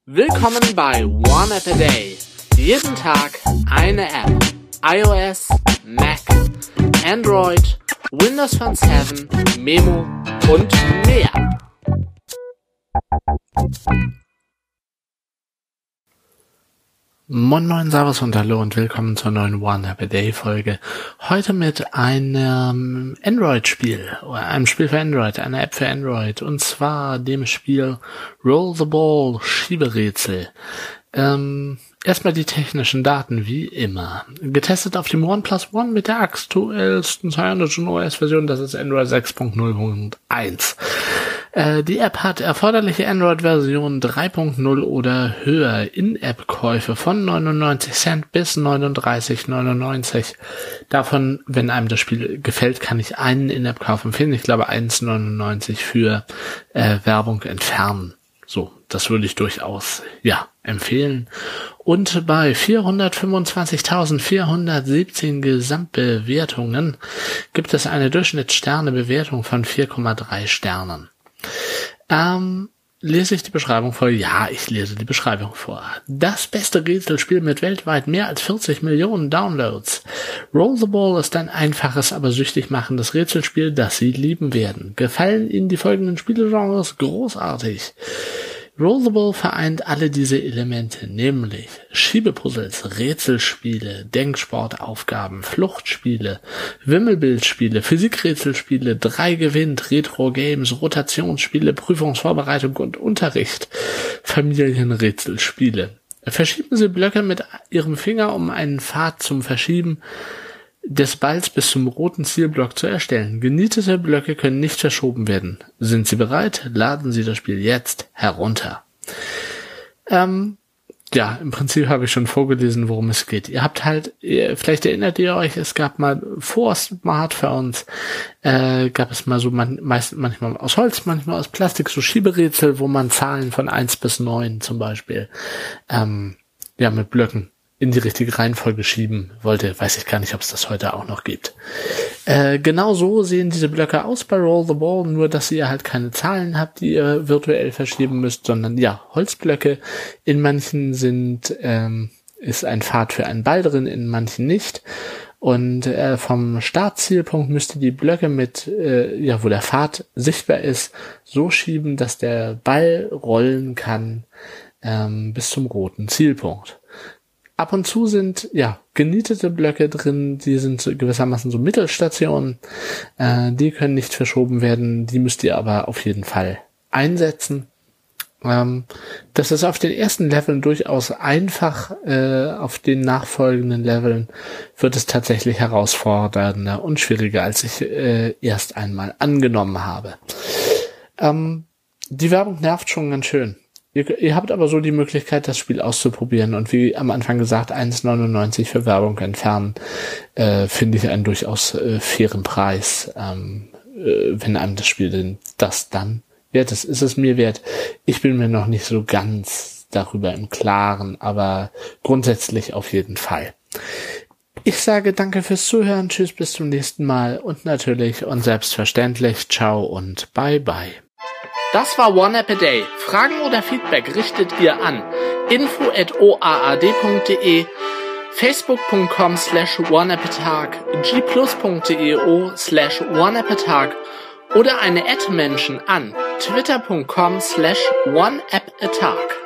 Willkommen bei One App a Day. Jeden Tag eine App. iOS, Mac, Android, Windows Phone 7, Memo und mehr. Moin Moin, Servus und Hallo und willkommen zur neuen One App a Day Folge. Heute mit einem Android-Spiel, oder einem Spiel für Android, einer App für Android, und zwar dem Spiel Roll the Ball Schieberätsel. Erstmal die technischen Daten, wie immer. Getestet auf dem OnePlus One mit der aktuellsten CyanogenOS-Version, das ist Android 6.0.1. Die App hat erforderliche Android-Version 3.0 oder höher. In-App-Käufe von 99 Cent bis 39,99. Davon, wenn einem das Spiel gefällt, kann ich einen In-App-Kauf empfehlen. Ich glaube 1,99 für Werbung entfernen. So, das würde ich durchaus, empfehlen. Und bei 425.417 Gesamtbewertungen gibt es eine Durchschnittssternebewertung von 4,3 Sternen. Lese ich die Beschreibung vor? Ja, ich lese die Beschreibung vor. Das beste Rätselspiel mit weltweit mehr als 40 Millionen Downloads. Roll the Ball ist ein einfaches, aber süchtig machendes Rätselspiel, das Sie lieben werden. Gefallen Ihnen die folgenden Spielegenres? Großartig. Roll the Ball vereint alle diese Elemente, nämlich Schiebepuzzles, Rätselspiele, Denksportaufgaben, Fluchtspiele, Wimmelbildspiele, Physikrätselspiele, 3 gewinnt, Retro-Games, Rotationsspiele, Prüfungsvorbereitung und Unterricht, Familienrätselspiele. Verschieben Sie Blöcke mit Ihrem Finger, um einen Pfad zum Verschieben des Balls bis zum roten Zielblock zu erstellen. Genietete Blöcke können nicht verschoben werden. Sind Sie bereit? Laden Sie das Spiel jetzt herunter. Im Prinzip habe ich schon vorgelesen, worum es geht. Ihr habt vielleicht erinnert ihr euch, es gab mal vor Smartphones, gab es mal so manchmal aus Holz, manchmal aus Plastik, so Schieberätsel, wo man Zahlen von 1 bis 9 zum Beispiel, mit Blöcken in die richtige Reihenfolge schieben wollte. Weiß ich gar nicht, ob es das heute auch noch gibt. Genau so sehen diese Blöcke aus bei Roll the Ball, nur dass ihr halt keine Zahlen habt, die ihr virtuell verschieben müsst, sondern Holzblöcke. In manchen ist ein Pfad für einen Ball drin, in manchen nicht. Und vom Startzielpunkt müsst ihr die Blöcke wo der Pfad sichtbar ist, so schieben, dass der Ball rollen kann bis zum roten Zielpunkt. Ab und zu sind, genietete Blöcke drin, die sind gewissermaßen so Mittelstationen, die können nicht verschoben werden, die müsst ihr aber auf jeden Fall einsetzen. Das ist auf den ersten Leveln durchaus einfach, auf den nachfolgenden Leveln wird es tatsächlich herausfordernder und schwieriger, als ich erst einmal angenommen habe. Die Werbung nervt schon ganz schön. Ihr habt aber so die Möglichkeit, das Spiel auszuprobieren, und wie am Anfang gesagt, 1,99 für Werbung entfernen, finde ich einen durchaus fairen Preis, wenn einem das Spiel das dann wert ist. Ist es mir wert? Ich bin mir noch nicht so ganz darüber im Klaren, aber grundsätzlich auf jeden Fall. Ich sage danke fürs Zuhören, tschüss, bis zum nächsten Mal und natürlich und selbstverständlich ciao und bye bye. Das war One App a Day. Fragen oder Feedback richtet ihr an info@oaad.de, facebook.com/oneappatag, gplus.io/oneappatag oder eine @Menschen an twitter.com/oneappatag.